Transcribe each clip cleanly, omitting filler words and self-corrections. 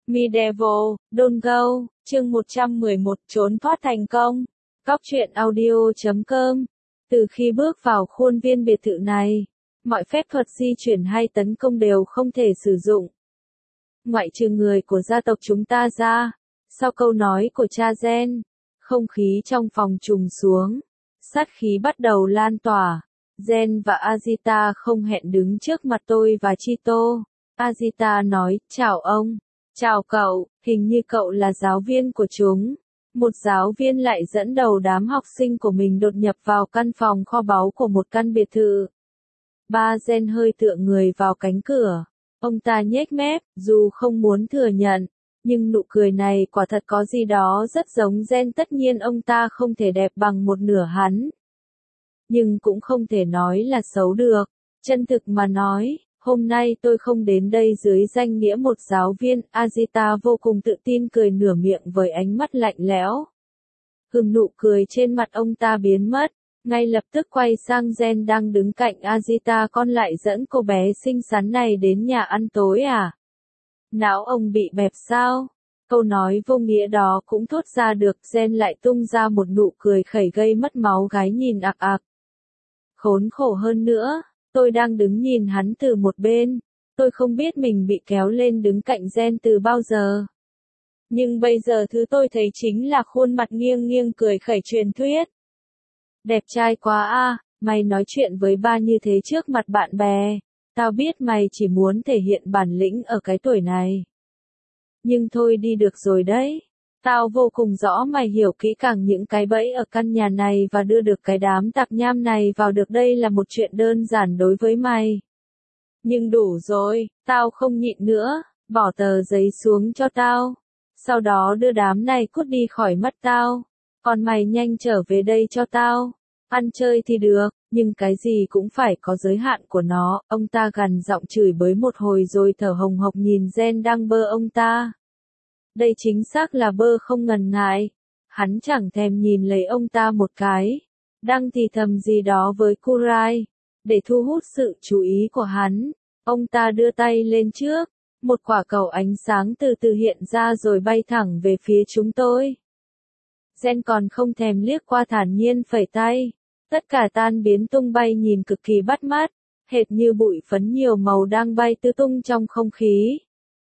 Medieval, Don't Go, chương 111 trốn thoát thành công. Cóc truyện audio.com. Từ khi bước vào khuôn viên biệt thự này, mọi phép thuật di chuyển hay tấn công đều không thể sử dụng. Ngoại trừ người của gia tộc chúng ta ra, sau câu nói của cha Gen, không khí trong phòng trùng xuống. Sát khí bắt đầu lan tỏa. Gen và Azita không hẹn đứng trước mặt tôi và Chito. Azita nói, chào ông. Chào cậu, hình như cậu là giáo viên của chúng. Một giáo viên lại dẫn đầu đám học sinh của mình đột nhập vào căn phòng kho báu của một căn biệt thự. Ba Gen hơi tựa người vào cánh cửa. Ông ta nhếch mép, dù không muốn thừa nhận, nhưng nụ cười này quả thật có gì đó rất giống Gen. Tất nhiên ông ta không thể đẹp bằng một nửa hắn, nhưng cũng không thể nói là xấu được. Chân thực mà nói, hôm nay tôi không đến đây dưới danh nghĩa một giáo viên. Azita vô cùng tự tin cười nửa miệng với ánh mắt lạnh lẽo. Nụ cười trên mặt ông ta biến mất, ngay lập tức quay sang Gen đang đứng cạnh Azita. Con lại dẫn cô bé xinh xắn này đến nhà ăn tối à? Não ông bị bẹp sao? Câu nói vô nghĩa đó cũng thốt ra được. Gen lại tung ra một nụ cười khẩy gây mất máu gái nhìn ạc ạc. Khốn khổ hơn nữa, tôi đang đứng nhìn hắn từ một bên. Tôi không biết mình bị kéo lên đứng cạnh Gen từ bao giờ. Nhưng bây giờ thứ tôi thấy chính là khuôn mặt nghiêng nghiêng cười khẩy truyền thuyết. Đẹp trai quá a, mày nói chuyện với ba như thế trước mặt bạn bè. Tao biết mày chỉ muốn thể hiện bản lĩnh ở cái tuổi này. Nhưng thôi đi được rồi đấy. Tao vô cùng rõ mày hiểu kỹ càng những cái bẫy ở căn nhà này và đưa được cái đám tạp nham này vào được. Đây là một chuyện đơn giản đối với mày. Nhưng đủ rồi, tao không nhịn nữa, bỏ tờ giấy xuống cho tao. Sau đó đưa đám này cút đi khỏi mắt tao. Còn mày nhanh trở về đây cho tao. Ăn chơi thì được, nhưng cái gì cũng phải có giới hạn của nó. Ông ta gằn giọng chửi bới một hồi rồi thở hồng hộc nhìn Gen đang bơ ông ta. Đây chính xác là bơ không ngần ngại. Hắn chẳng thèm nhìn lấy ông ta một cái. Đang thì thầm gì đó với Kurai. Để thu hút sự chú ý của hắn, ông ta đưa tay lên trước. Một quả cầu ánh sáng từ từ hiện ra rồi bay thẳng về phía chúng tôi. Gen còn không thèm liếc qua thản nhiên phẩy tay. Tất cả tan biến tung bay nhìn cực kỳ bắt mắt. Hệt như bụi phấn nhiều màu đang bay tứ tung trong không khí.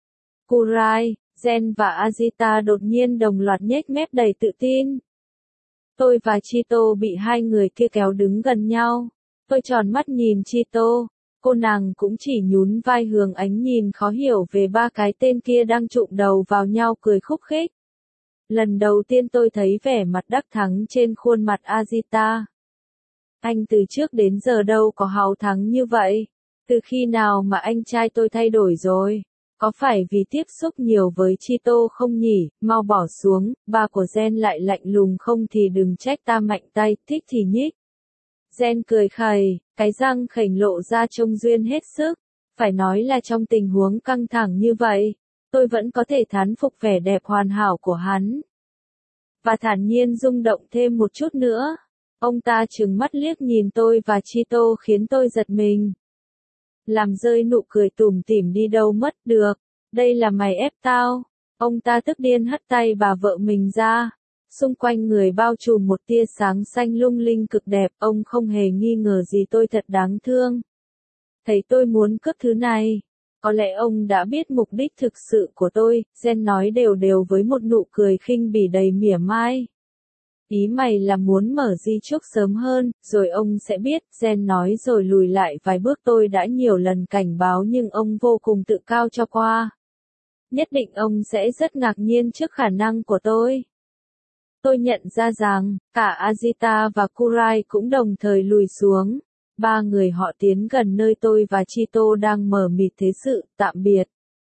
Kurai, Gen và Azita đột nhiên đồng loạt nhếch mép đầy tự tin. Tôi và Chito bị hai người kia kéo đứng gần nhau. Tôi tròn mắt nhìn Chito. Cô nàng cũng chỉ nhún vai hướng ánh nhìn khó hiểu về ba cái tên kia đang trụm đầu vào nhau cười khúc khích. Lần đầu tiên tôi thấy vẻ mặt đắc thắng trên khuôn mặt Azita. Anh từ trước đến giờ đâu có háo thắng như vậy. Từ khi nào mà anh trai tôi thay đổi rồi? Có phải vì tiếp xúc nhiều với Chito không nhỉ? Mau bỏ xuống, ba của Gen lại lạnh lùng không thì đừng trách ta mạnh tay, thích thì nhích. Gen cười khẩy, cái răng khểnh lộ ra trông duyên hết sức. Phải nói là trong tình huống căng thẳng như vậy, tôi vẫn có thể thán phục vẻ đẹp hoàn hảo của hắn. Và thản nhiên rung động thêm một chút nữa. Ông ta trừng mắt liếc nhìn tôi và Chito khiến tôi giật mình. Làm rơi nụ cười tủm tỉm đi đâu mất được. Đây là mày ép tao. Ông ta tức điên hất tay bà vợ mình ra. Xung quanh người bao trùm một tia sáng xanh lung linh cực đẹp. Ông không hề nghi ngờ gì tôi thật đáng thương. Thấy tôi muốn cướp thứ này. Có lẽ ông đã biết mục đích thực sự của tôi. Gen nói đều đều với một nụ cười khinh bỉ đầy mỉa mai. Ý mày là muốn mở di chúc sớm hơn, rồi ông sẽ biết. Gen nói rồi lùi lại vài bước. Tôi đã nhiều lần cảnh báo nhưng ông vô cùng tự cao cho qua. Nhất định ông sẽ rất ngạc nhiên trước khả năng của tôi. Tôi nhận ra rằng, cả Azita và Kurai cũng đồng thời lùi xuống. Ba người họ tiến gần nơi tôi và Chito đang mờ mịt thế sự, tạm biệt.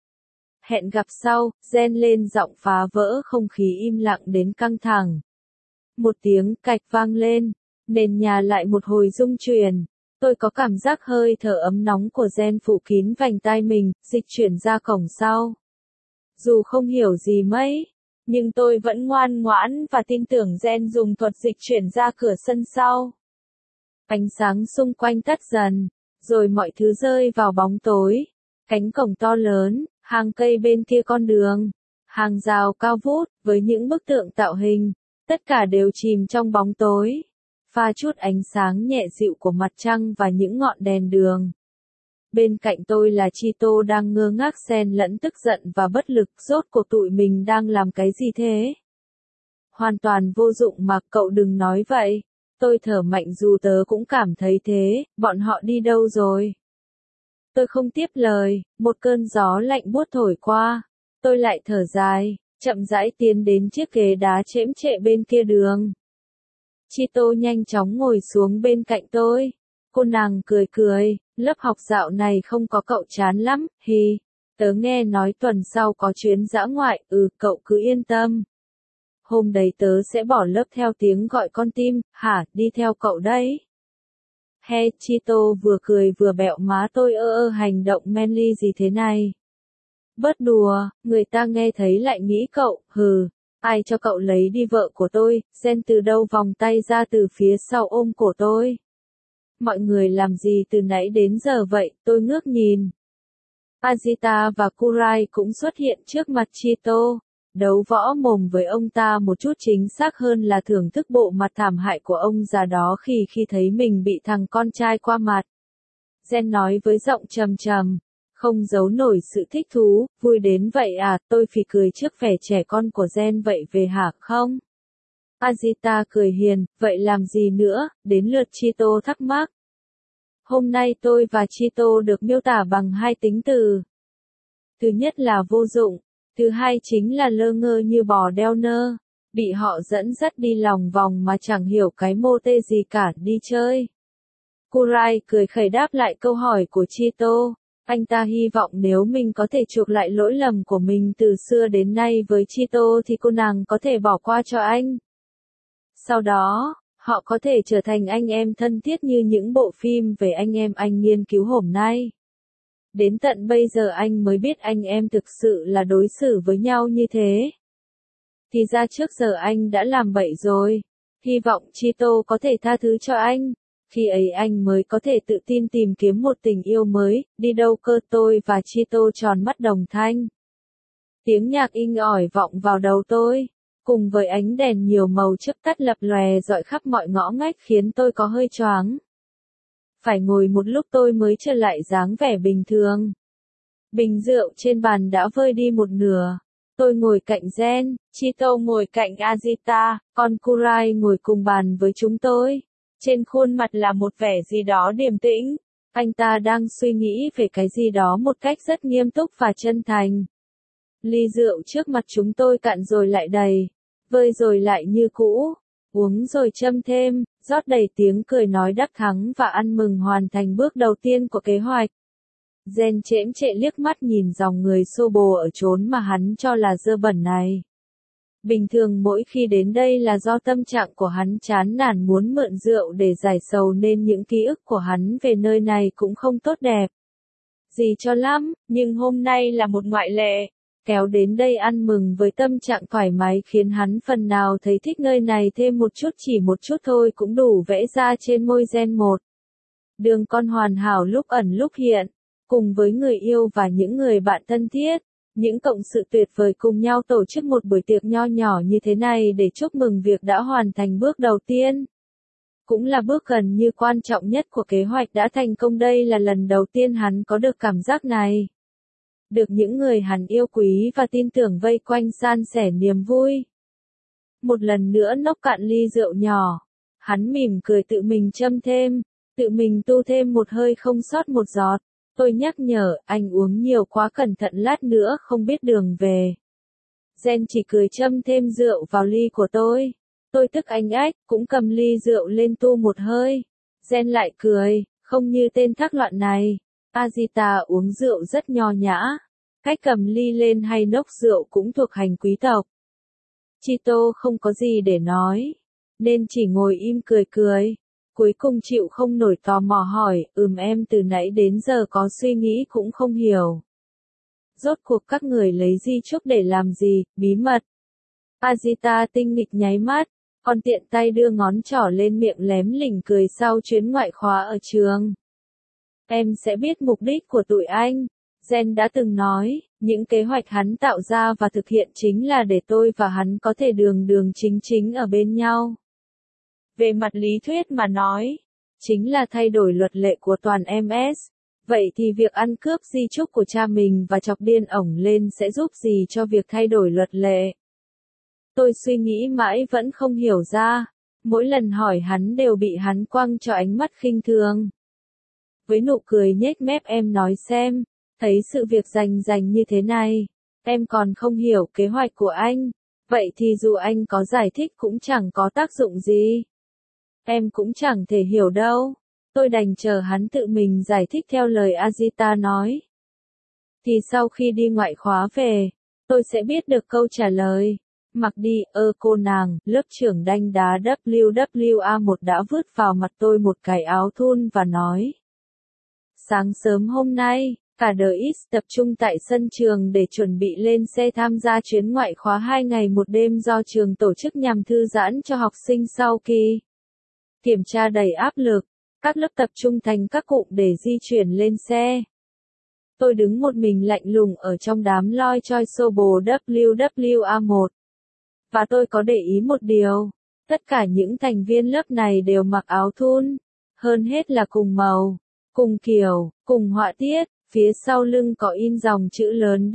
Hẹn gặp sau, Gen lên giọng phá vỡ không khí im lặng đến căng thẳng. Một tiếng cạch vang lên, nền nhà lại một hồi rung chuyển. Tôi có cảm giác hơi thở ấm nóng của Gen phủ kín vành tai mình, dịch chuyển ra cổng sau. Dù không hiểu gì mấy, nhưng tôi vẫn ngoan ngoãn và tin tưởng Gen dùng thuật dịch chuyển ra cửa sân sau. Ánh sáng xung quanh tắt dần, rồi mọi thứ rơi vào bóng tối. Cánh cổng to lớn, hàng cây bên kia con đường, Hàng rào cao vút, với những bức tượng tạo hình, tất cả đều chìm trong bóng tối, pha chút ánh sáng nhẹ dịu của mặt trăng và những ngọn đèn đường. Bên cạnh tôi là Chito đang ngơ ngác xen lẫn tức giận và bất lực, rốt cuộc tụi mình đang làm cái gì thế? Hoàn toàn vô dụng mà, cậu đừng nói vậy. Tôi thở mạnh dù tớ cũng cảm thấy thế, bọn họ đi đâu rồi? Tôi không tiếp lời, một cơn gió lạnh buốt thổi qua. Tôi lại thở dài, chậm rãi tiến đến chiếc ghế đá chễm chệ bên kia đường. Chito nhanh chóng ngồi xuống bên cạnh tôi. Cô nàng cười cười, lớp học dạo này không có cậu chán lắm, hi. Tớ nghe nói tuần sau có chuyến dã ngoại, cậu cứ yên tâm. Hôm đấy tớ sẽ bỏ lớp theo tiếng gọi con tim, hả, đi theo cậu đấy. Chito vừa cười vừa bẹo má tôi hành động manly gì thế này. Bớt đùa, người ta nghe thấy lại nghĩ cậu, ai cho cậu lấy đi vợ của tôi, Jen từ đâu vòng tay ra từ phía sau ôm cổ tôi. Mọi người làm gì từ nãy đến giờ vậy, tôi ngước nhìn. Azita và Kurai cũng xuất hiện trước mặt Chito. Đấu võ mồm với ông ta một chút, chính xác hơn là thưởng thức bộ mặt thảm hại của ông già đó khi thấy mình bị thằng con trai qua mặt. Jen nói với giọng trầm trầm, không giấu nổi sự thích thú, vui đến vậy à, tôi phì cười trước vẻ trẻ con của Jen, vậy về hả không? Azita cười hiền, vậy làm gì nữa, đến lượt Chito thắc mắc. Hôm nay tôi và Chito được miêu tả bằng hai tính từ. Thứ nhất là vô dụng. Thứ hai chính là lơ ngơ như bò đeo nơ, bị họ dẫn dắt đi lòng vòng mà chẳng hiểu cái mô tê gì cả, đi chơi. Kurai cười khẩy đáp lại câu hỏi của Chito. Anh ta hy vọng nếu mình có thể chuộc lại lỗi lầm của mình từ xưa đến nay với Chito thì cô nàng có thể bỏ qua cho anh. Sau đó, họ có thể trở thành anh em thân thiết như những bộ phim về anh em anh nghiên cứu hôm nay. Đến tận bây giờ anh mới biết anh em thực sự là đối xử với nhau như thế. Thì ra trước giờ anh đã làm bậy rồi. Hy vọng Chito có thể tha thứ cho anh. Khi ấy anh mới có thể tự tin tìm kiếm một tình yêu mới. Đi đâu cơ? Tôi và Chito tròn mắt đồng thanh. Tiếng nhạc inh ỏi vọng vào đầu tôi, cùng với ánh đèn nhiều màu chớp tắt lập lòe rọi khắp mọi ngõ ngách khiến tôi có hơi choáng. Phải ngồi một lúc tôi mới trở lại dáng vẻ bình thường. Bình rượu trên bàn đã vơi đi một nửa. Tôi ngồi cạnh Jen, Chito ngồi cạnh Azita, còn Kurai ngồi cùng bàn với chúng tôi. Trên khuôn mặt là một vẻ gì đó điềm tĩnh. Anh ta đang suy nghĩ về cái gì đó một cách rất nghiêm túc và chân thành. Ly rượu trước mặt chúng tôi cạn rồi lại đầy, vơi rồi lại như cũ, uống rồi châm thêm, rót đầy tiếng cười nói đắc thắng và ăn mừng hoàn thành bước đầu tiên của kế hoạch. Jen chễm chệ liếc mắt nhìn dòng người xô bồ ở chốn mà hắn cho là dơ bẩn này. Bình thường mỗi khi đến đây là do tâm trạng của hắn chán nản muốn mượn rượu để giải sầu nên những ký ức của hắn về nơi này cũng không tốt đẹp gì cho lắm, nhưng hôm nay là một ngoại lệ. Kéo đến đây ăn mừng với tâm trạng thoải mái khiến hắn phần nào thấy thích nơi này thêm một chút, chỉ một chút thôi cũng đủ vẽ ra trên môi Jen một đường con hoàn hảo lúc ẩn lúc hiện, cùng với người yêu và những người bạn thân thiết, những cộng sự tuyệt vời cùng nhau tổ chức một buổi tiệc nho nhỏ như thế này để chúc mừng việc đã hoàn thành bước đầu tiên. Cũng là bước gần như quan trọng nhất của kế hoạch đã thành công, đây là lần đầu tiên hắn có được cảm giác này. Được những người hắn yêu quý và tin tưởng vây quanh san sẻ niềm vui. Một lần nữa nốc cạn ly rượu nhỏ. Hắn mỉm cười tự mình châm thêm, tự mình tu thêm một hơi không sót một giọt. Tôi nhắc nhở, anh uống nhiều quá cẩn thận lát nữa không biết đường về. Jen chỉ cười châm thêm rượu vào ly của tôi. Tôi tức anh ách, cũng cầm ly rượu lên tu một hơi. Jen lại cười, không như tên thác loạn này. Azita uống rượu rất nho nhã. Cách cầm ly lên hay nốc rượu cũng thuộc hành quý tộc. Chito không có gì để nói, nên chỉ ngồi im cười cười. Cuối cùng chịu không nổi tò mò hỏi, em từ nãy đến giờ có suy nghĩ cũng không hiểu. Rốt cuộc các người lấy di chúc để làm gì, bí mật. Azita tinh nghịch nháy mắt, còn tiện tay đưa ngón trỏ lên miệng lém lỉnh cười sau chuyến ngoại khóa ở trường. Em sẽ biết mục đích của tụi anh. Jen đã từng nói, những kế hoạch hắn tạo ra và thực hiện chính là để tôi và hắn có thể đường đường chính chính ở bên nhau. Về mặt lý thuyết mà nói, chính là thay đổi luật lệ của toàn MS. Vậy thì việc ăn cướp di chúc của cha mình và chọc điên ổng lên sẽ giúp gì cho việc thay đổi luật lệ? Tôi suy nghĩ mãi vẫn không hiểu ra, mỗi lần hỏi hắn đều bị hắn quăng cho ánh mắt khinh thường. Với nụ cười nhếch mép em nói xem, thấy sự việc rành như thế này, em còn không hiểu kế hoạch của anh, vậy thì dù anh có giải thích cũng chẳng có tác dụng gì. Em cũng chẳng thể hiểu đâu, tôi đành chờ hắn tự mình giải thích theo lời Ajita nói. Thì sau khi đi ngoại khóa về, tôi sẽ biết được câu trả lời. Mặc đi, cô nàng, lớp trưởng đanh đá WWA1 đã vứt vào mặt tôi một cái áo thun và nói. Sáng sớm hôm nay, cả đời X tập trung tại sân trường để chuẩn bị lên xe tham gia chuyến ngoại khóa 2 ngày một đêm do trường tổ chức nhằm thư giãn cho học sinh sau kỳ kiểm tra đầy áp lực. Các lớp tập trung thành các cụm để di chuyển lên xe. Tôi đứng một mình lạnh lùng ở trong đám loi choi xô bồ WWA1. Và tôi có để ý một điều, tất cả những thành viên lớp này đều mặc áo thun, hơn hết là cùng màu, cùng kiểu, cùng họa tiết, phía sau lưng có in dòng chữ lớn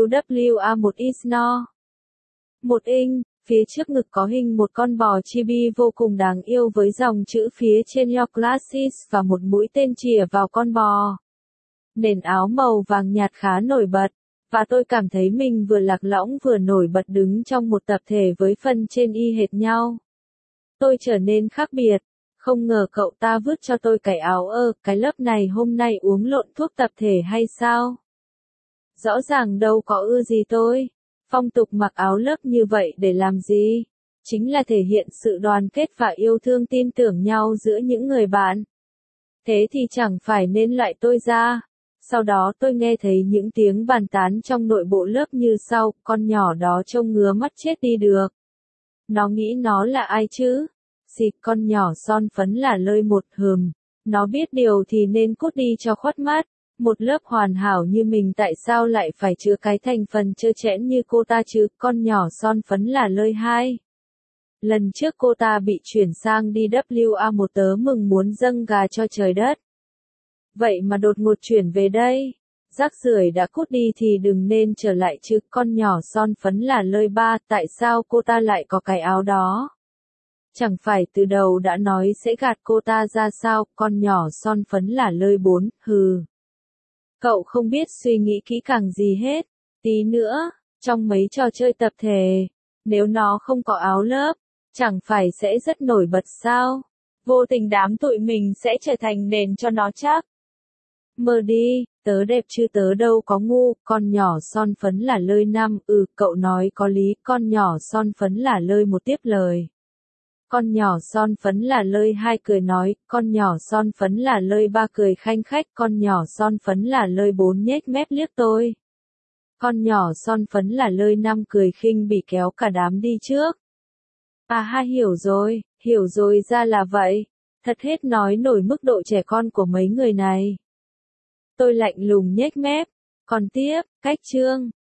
WWA1 is no. Một inch, phía trước ngực có hình một con bò chibi vô cùng đáng yêu với dòng chữ phía trên Your Classes và một mũi tên chìa vào con bò. Nền áo màu vàng nhạt khá nổi bật, và tôi cảm thấy mình vừa lạc lõng vừa nổi bật đứng trong một tập thể với phần trên y hệt nhau. Tôi trở nên khác biệt, không ngờ cậu ta vứt cho tôi cái áo cái lớp này hôm nay uống lộn thuốc tập thể hay sao? Rõ ràng đâu có gì tôi. Phong tục mặc áo lớp như vậy để làm gì? Chính là thể hiện sự đoàn kết và yêu thương tin tưởng nhau giữa những người bạn. Thế thì chẳng phải nên loại tôi ra. Sau đó tôi nghe thấy những tiếng bàn tán trong nội bộ lớp như sau, con nhỏ đó trông ngứa mắt chết đi được. Nó nghĩ nó là ai chứ? Xịt, con nhỏ son phấn là lơi một hừm. Nó biết điều thì nên cút đi cho khuất mắt. Một lớp hoàn hảo như mình tại sao lại phải chứa cái thành phần trơ trẽn như cô ta chứ? Con nhỏ son phấn là lơi 2. Lần trước cô ta bị chuyển sang đi WA1 tớ mừng muốn dâng gà cho trời đất. Vậy mà đột ngột chuyển về đây. Rác rưởi đã cút đi thì đừng nên trở lại chứ. Con nhỏ son phấn là lơi 3, tại sao cô ta lại có cái áo đó? Chẳng phải từ đầu đã nói sẽ gạt cô ta ra sao? Con nhỏ son phấn là lơi 4, hừ. Cậu không biết suy nghĩ kỹ càng gì hết. Tí nữa, trong mấy trò chơi tập thể, nếu nó không có áo lớp, chẳng phải sẽ rất nổi bật sao? Vô tình đám tụi mình sẽ trở thành nền cho nó chắc. Mơ đi, tớ đẹp chứ tớ đâu có ngu. Con nhỏ son phấn là lơi 5, cậu nói có lý. Con nhỏ son phấn là lơi 1 tiếp lời. Con nhỏ son phấn là lơi 2 cười nói, con nhỏ son phấn là lơi 3 cười khanh khách, con nhỏ son phấn là lơi 4 nhếch mép liếc tôi. Con nhỏ son phấn là lơi 5 cười khinh bỉ kéo cả đám đi trước. À ha, hiểu rồi ra là vậy. Thật hết nói nổi mức độ trẻ con của mấy người này. Tôi lạnh lùng nhếch mép. Còn tiếp, cách chương.